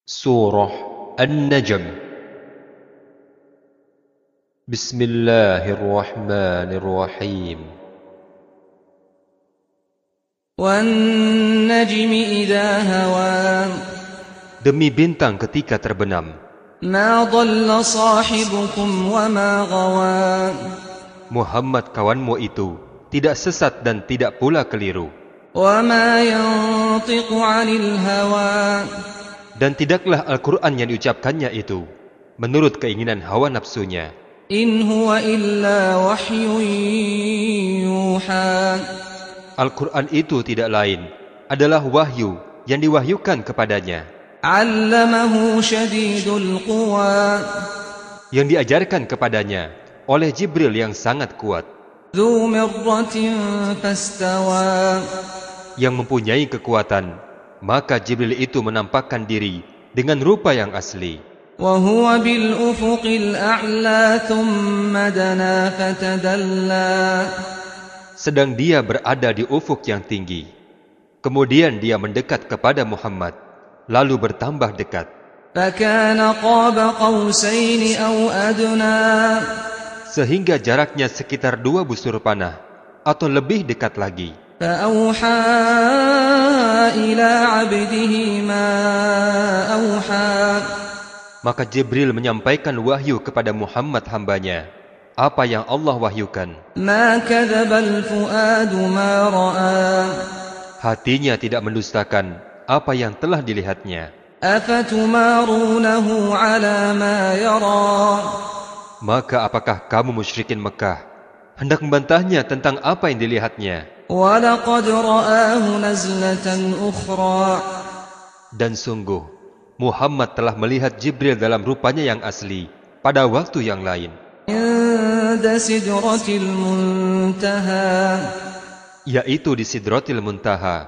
Surah An-Najm. Bismillahirrahmanirrahim. وَالنَّجْمِ إِذَا هَوَى Demi bintang ketika terbenam, مَا ضَلَّ صَاحِبُكُمْ وَمَا غَوَى Muhammad kawanmu itu tidak sesat dan tidak pula keliru, وَمَا يَنطِقُ عَنِ الْهَوَى dan tidaklah Al-Quran yang diucapkannya itu menurut keinginan hawa nafsunya. إِنْ هُوَ إِلَّا وَحْيٌ يُوحَى Al-Quran itu tidak lain adalah wahyu yang diwahyukan kepadanya, عَلَّمَهُ شَدِيدُ الْقُوَى yang diajarkan kepadanya oleh Jibril yang sangat kuat, ذُو مِرَّةٍ فَاسْتَوَى yang mempunyai kekuatan. Maka Jibril itu menampakkan diri dengan rupa yang asli. وَهُوَ بِالْأُفُقِ الْأَعْلَى ثُمَّ دَنَا فَتَدَلَّى Sedang dia berada di ufuk yang tinggi. Kemudian dia mendekat kepada Muhammad, lalu bertambah dekat. فَكَانَ قَابَ قَوْسَيْنِ أَوْ أَدْنَى Sehingga jaraknya sekitar 2 busur panah atau lebih dekat lagi. فَأَوْحَى إِلَى عَبْدِهِ مَا أَوْحَى Maka Jibril menyampaikan wahyu kepada Muhammad hambanya, apa yang Allah wahyukan. مَا كَذَبَ الْفُؤَادُ مَا رَأَى Hatinya tidak mendustakan apa yang telah dilihatnya. أَفَتُمَارُونَهُ عَلَى مَا يَرَى Maka apakah kamu musyrikin Mekah hendak membantahnya tentang apa yang dilihatnya? وَلَقَدْ رَآهُ نَزْلَةً أُخْرَى Dan sungguh Muhammad telah melihat Jibril dalam rupanya yang asli pada waktu yang lain, عِندَ سِدْرَةِ الْمُنْتَهَى yaitu di Sidratil Muntaha.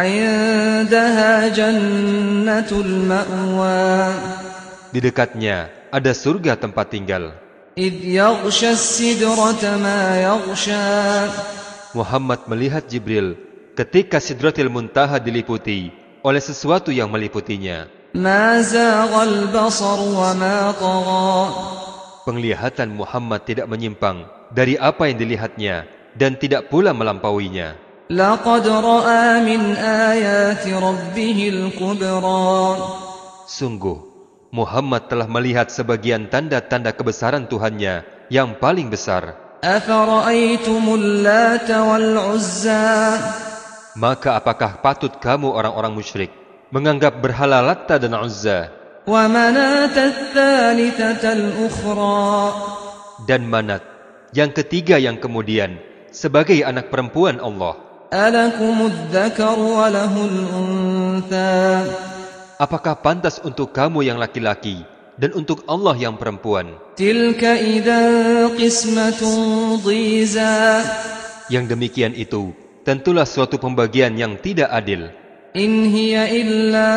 عِندَهَا جَنَّةُ الْمَأْوَى Di dekatnya ada surga tempat tinggal. إِذْ يَغْشَى السِّدْرَةَ مَا يَغْشَى Muhammad melihat Jibril ketika Sidratil Muntaha diliputi oleh sesuatu yang meliputinya. مَا زَاغَ الْبَصَرُ وَمَا طَغَى Penglihatan Muhammad tidak menyimpang dari apa yang dilihatnya dan tidak pula melampauinya. لَقَدْ رَأَى مِنْ آيَاتِ رَبِّهِ الْكُبْرَى Sungguh Muhammad telah melihat sebagian tanda-tanda kebesaran Tuhannya yang paling besar. أَفَرَأَيْتُمُ اللَّاتَ وَالْعُزَّى Maka apakah patut kamu orang-orang musyrik menganggap berhala Latta dan Uzza وَمَنَاةَ الثَّالِثَةَ الْأُخْرَى dan Manat yang ketiga yang kemudian sebagai anak perempuan Allah? أَلَكُمُ الذَّكَرُ وَلَهُ الْأُنثَى Apakah pantas untuk kamu yang laki-laki dan untuk Allah yang perempuan? تِلْكَ إِذًا قِسْمَةٌ ضِيزَى Yang demikian itu tentulah suatu pembagian yang tidak adil. إِنْ هِيَ إِلَّا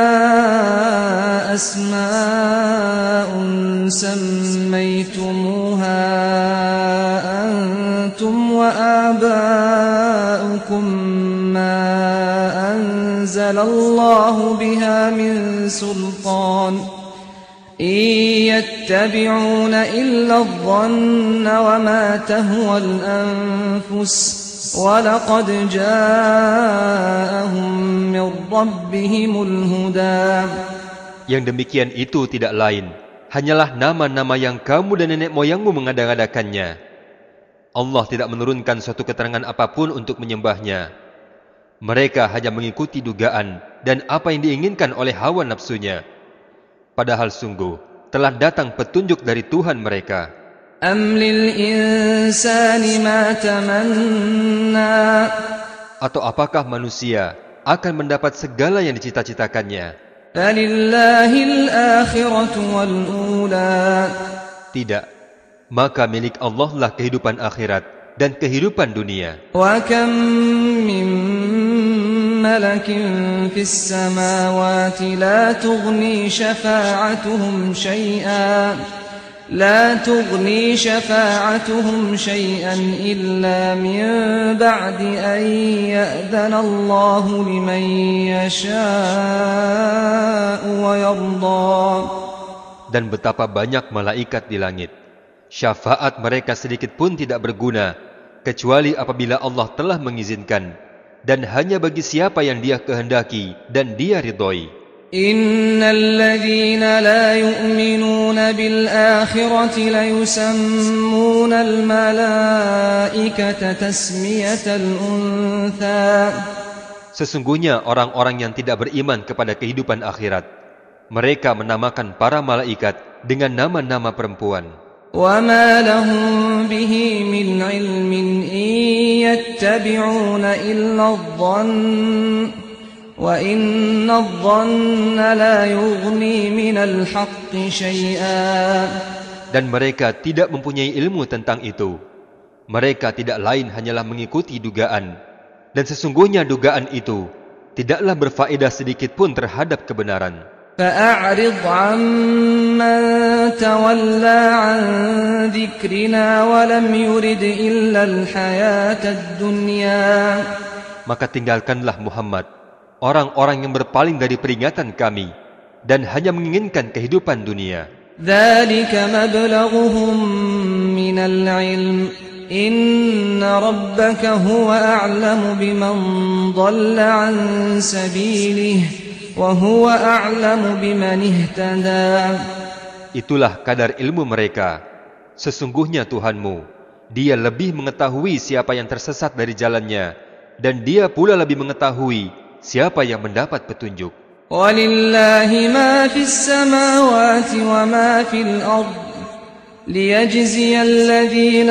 أَسْمَاءٌ سَمَّيْتُمُوهَا أَنْتُمْ وَآبَاؤُكُمْ مَا أَنْزَلَ اللَّهُ بِهَا مِنْ سُلْطَانٍ إِنْ يَتَّبِعُونَ إِلَّا الظَّنَّ وَمَا تَهْوَى الْأَنْفُسُ وَلَقَدْ جَاءَهُمْ مِنْ رَبِّهِمُ الْهُدَى Yang demikian itu tidak lain hanyalah nama-nama yang kamu dan nenek moyangmu mengada-ngadakannya. Allah tidak menurunkan suatu keterangan apapun untuk menyembahnya. Mereka hanya mengikuti dugaan dan apa yang diinginkan oleh hawa nafsunya. Padahal sungguh telah datang petunjuk dari Tuhan mereka. أَمْ لِلْإِنسَانِ مَا تَمَنَّى Atau apakah manusia akan mendapat segala yang dicita-citakannya? فَلِلَّهِ الْآخِرَةُ وَالْأُولَى Tidak. Maka milik Allah lah kehidupan akhirat dan kehidupan dunia. وَكَمْ مِنْ مَلَكٍ فِي السَّمَاوَاتِ لَا تُغْنِي شَفَاعَتُهُمْ شَيْئًا إِلَّا مِنْ بَعْدِ أَنْ يَأْذَنَ اللَّهُ لِمَنْ يَشَاءُ ويرضى. Dan betapa banyak malaikat di langit. Syafaat mereka sedikit pun tidak berguna, kecuali apabila Allah telah mengizinkan, dan hanya bagi siapa yang Dia kehendaki dan Dia ridhoi. Innal ladzina la yu'minuna bil akhirati la yusammuna al malaikata tasmiyatal untha. Sesungguhnya orang-orang yang tidak beriman kepada kehidupan akhirat, mereka menamakan para malaikat dengan nama-nama perempuan. وَمَا لَهُم بِهِ مِنْ عِلْمٍ إِنْ يَتَّبِعُونَ إِلَّا الظَّنَّ وَإِنَّ الظَّنَّ لَا يُغْنِي مِنَ الْحَقِّ شَيْئًا. Dan mereka tidak mempunyai ilmu tentang itu. Mereka tidak lain hanyalah mengikuti dugaan. Dan sesungguhnya dugaan itu tidaklah berfaedah sedikit pun terhadap kebenaran. فَأَعْرِضْ عَمَّنْ تَوَلَّى عَنْ ذِكْرِنَا وَلَمْ يُرِدْ إِلَّا الْحَيَاةَ الدُّنْيَا. Maka tinggalkanlah Muhammad orang-orang yang berpaling dari peringatan kami dan hanya menginginkan kehidupan dunia. ذَلِكَ مَبْلَغُهُم مِّنَ الْعِلْمِ إِنَّ رَبَّكَ هُوَ أَعْلَمُ بِمَنْ ضَلَّ عَنْ سَبِيلِهِ وَهُوَ أَعْلَمُ بِمَنِ اهْتَدَى. Itulah kadar ilmu mereka. Sesungguhnya Tuhanmu, Dia lebih mengetahui siapa yang tersesat dari jalannya, dan Dia pula lebih mengetahui siapa yang mendapat petunjuk. وَلِلَّهِ مَا فِي السَّمَاوَاتِ وَمَا فِي الْأَرْضِ لِيَجْزِيَ الَّذِينَ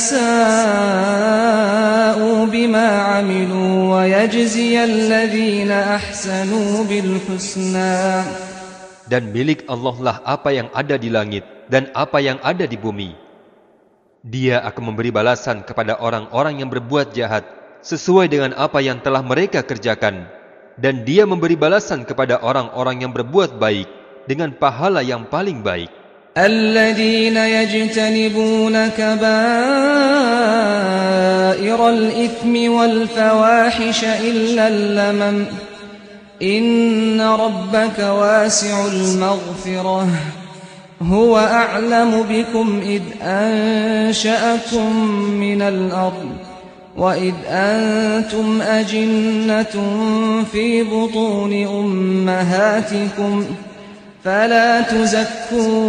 أَسَاءُوا بِمَا عَمِلُوا وَيَجْزِيَ الَّذِينَ أَحْسَنُوا بِالْحُسْنَى. Dan milik Allah lah apa yang ada di langit dan apa yang ada di bumi. Dia akan memberi balasan kepada orang-orang yang berbuat jahat sesuai dengan apa yang telah mereka kerjakan, dan Dia memberi balasan kepada orang-orang yang berbuat baik dengan pahala yang paling baik. الذين يجتنبون كبائر الإثم والفواحش إلا اللمم إن ربك واسع المغفرة هو أعلم بكم إذ أنشأكم من الأرض وإذ أنتم أجنة في بطون أمهاتكم فلا تزكوا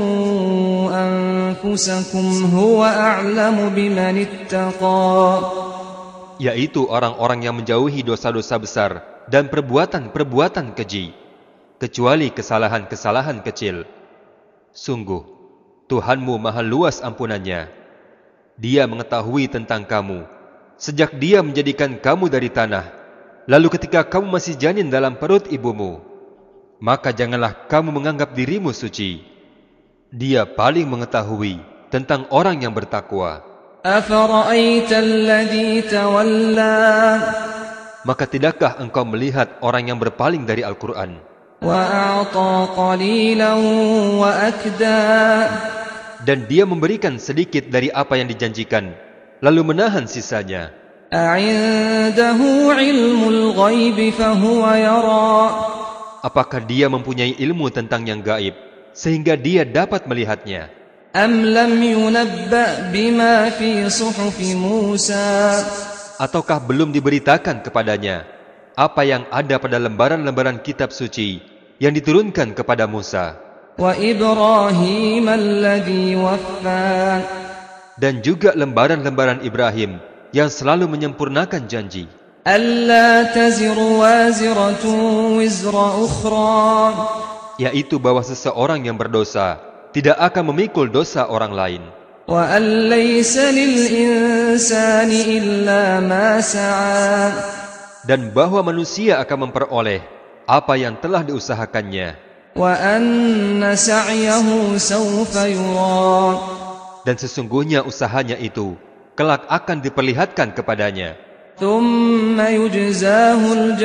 أنفسكم هو أعلم بمن اتقى. Yaitu orang-orang yang menjauhi dosa-dosa besar dan perbuatan-perbuatan keji, kecuali kesalahan-kesalahan kecil. Sungguh, Tuhanmu maha luas ampunannya. Dia mengetahui tentang kamu sejak Dia menjadikan kamu dari tanah, lalu ketika kamu masih janin dalam perut ibumu. Maka janganlah kamu menganggap dirimu suci. Dia paling mengetahui tentang orang yang bertakwa. أَفَرَأَيْتَ الَّذِي تَوَلَّى. Maka tidakkah engkau melihat orang yang berpaling dari Al-Quran وَأَعْطَى قَلِيلًا وَأَكْدَى. dan dia memberikan sedikit dari apa yang dijanjikan, lalu menahan sisanya? أَعِندَهُ عِلْمُ الْغَيْبِ فَهُوَ يَرَى. Apakah dia mempunyai ilmu tentang yang gaib sehingga dia dapat melihatnya? أَمْ لَمْ يُنَبَّأْ بِمَا فِي صُحُفِ مُوسَى. Ataukah belum diberitakan kepadanya apa yang ada pada lembaran-lembaran kitab suci yang diturunkan kepada Musa? وَإِبْرَاهِيمَ الَّذِي وَفَّى. Dan juga lembaran-lembaran Ibrahim yang selalu menyempurnakan janji. أَلَّا تَزِرُ وَازِرَةٌ وِزْرَ أُخْرَى. Yaitu bahwa seseorang yang berdosa tidak akan memikul dosa orang lain. وَأَن لَّيْسَ لِلْإِنسَانِ إِلَّا مَا سَعَى. Dan bahwa manusia akan memperoleh apa yang telah diusahakannya. وَأَنَّ سَعْيَهُ سَوْفَ يُرَى. Dan sesungguhnya usahanya itu kelak akan diperlihatkan kepadanya. ثُمَّ يُجْزَاهُ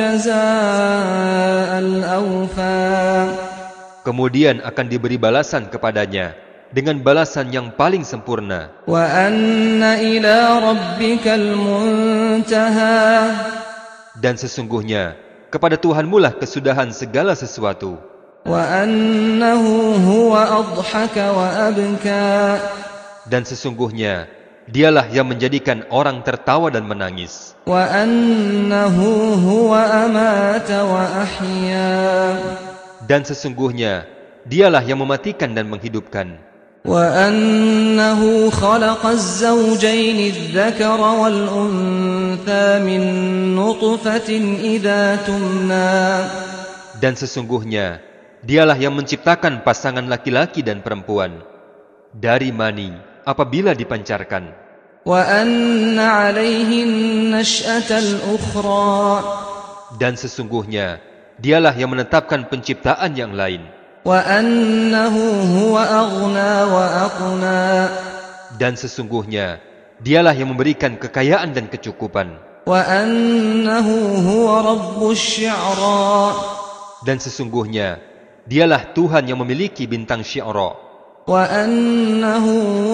الْجَزَاءَ الْأَوْفَى. Kemudian akan diberi balasan kepadanya dengan balasan yang paling sempurna. وَأَنَّ إِلَى رَبِّكَ الْمُنْتَهَى. Dan sesungguhnya kepada Tuhanmu lah kesudahan segala sesuatu. وأنه هو أضحك وأبكى Dan sesungguhnya dialah yang menjadikan orang tertawa dan menangis. وأنه هو أمات وأحيا Dan sesungguhnya dialah yang mematikan dan menghidupkan. وأنه خلق الزوجين الذكر والأنثى من نطفة إذا تمنى Dan sesungguhnya dialah yang menciptakan pasangan laki-laki dan perempuan dari mani apabila dipancarkan. وأن عليه النشأة الأخرى Dan sesungguhnya dialah yang menetapkan penciptaan yang lain. وأنه هو أغنى وأقنى Dan sesungguhnya dialah yang memberikan kekayaan dan kecukupan. وأنه هو رب الشعرى Dan sesungguhnya dialah Tuhan yang memiliki bintang Syi'ra. وأنه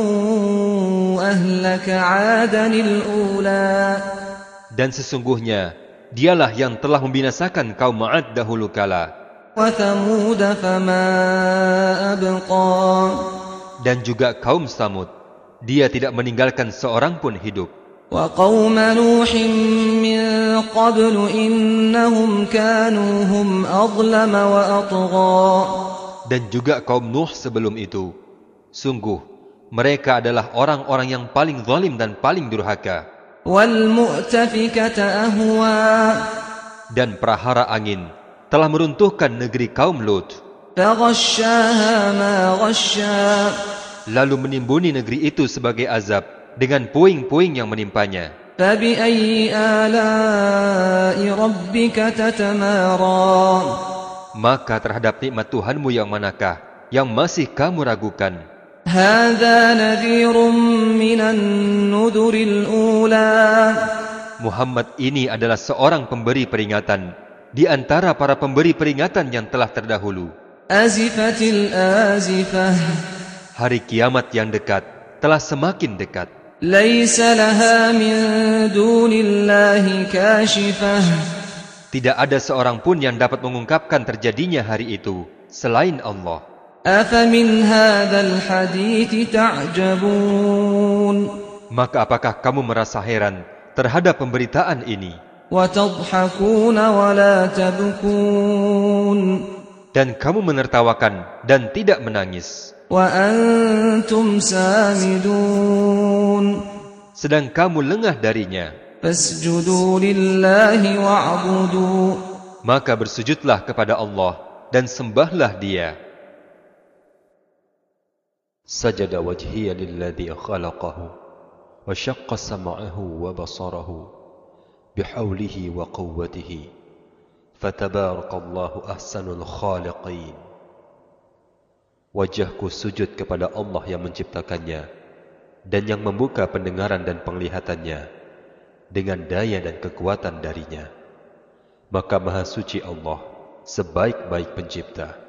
أهلك عادا الأولى Dan sesungguhnya dialah yang telah membinasakan kaum 'Ad dahulu kala. وثمود فما أبقى Dan juga kaum Samud, dia tidak meninggalkan seorang pun hidup. وقوم نوح من قبل إنهم كانوا هم أظلم وأطغى Dan juga kaum Nuh sebelum itu. Sungguh, mereka adalah orang-orang yang paling zalim dan paling durhaka. وَالْمُؤْتَفِكَةَ أَهْوَى Dan prahara angin telah meruntuhkan negeri kaum Lut, فَغَشَّاهَا مَا غَشَّى lalu menimbuni negeri itu sebagai azab dengan puing-puing yang menimpanya. فَبِأَيِّ آلَاءِ رَبِّكَ تَتَمَارَى Maka terhadap nikmat Tuhanmu yang manakah yang masih kamu ragukan? هَذَا نَذِيرٌ مِّنَ النُّذُرِ الْأُولَى Muhammad ini adalah seorang pemberi peringatan di antara para pemberi peringatan yang telah terdahulu. أَزِفَتِ الْآزِفَةُ Hari kiamat yang dekat telah semakin dekat. لَيْسَ لَهَا مِن دُونِ اللَّهِ كَاشِفَةٌ Tidak ada seorang pun yang dapat mengungkapkan terjadinya hari itu selain Allah. أَفَمِنْ هَذَا الْحَدِيثِ تَعْجَبُونَ Maka apakah kamu merasa heran terhadap pemberitaan ini? وَتَضْحَكُونَ وَلَا تَبْكُونَ Dan kamu menertawakan dan tidak menangis. وَأَنْتُمْ سَامِدُونَ Sedang kamu lengah darinya. فَاسْجُدُوا لِلَّهِ وَاعْبُدُوا Maka bersujudlah kepada Allah dan sembahlah Dia. Sajada wajhiya lilladzi khalaqahu wa syaqqa sam'ahu wa basarahu bihaulihi wa quwwatihi fatabarakallahu ahsanul khaliqin. Wajahku sujud kepada Allah yang menciptakannya dan yang membuka pendengaran dan penglihatannya dengan daya dan kekuatan darinya. Maka Maha Suci Allah, sebaik-baik pencipta.